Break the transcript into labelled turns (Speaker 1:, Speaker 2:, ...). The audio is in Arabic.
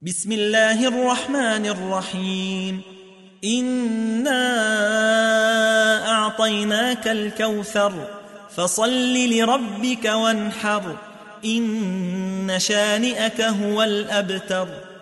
Speaker 1: بسم الله الرحمن الرحيم. إنا أعطيناك الكوثر فصل لربك وانحر إن شانئك هو الأبتر.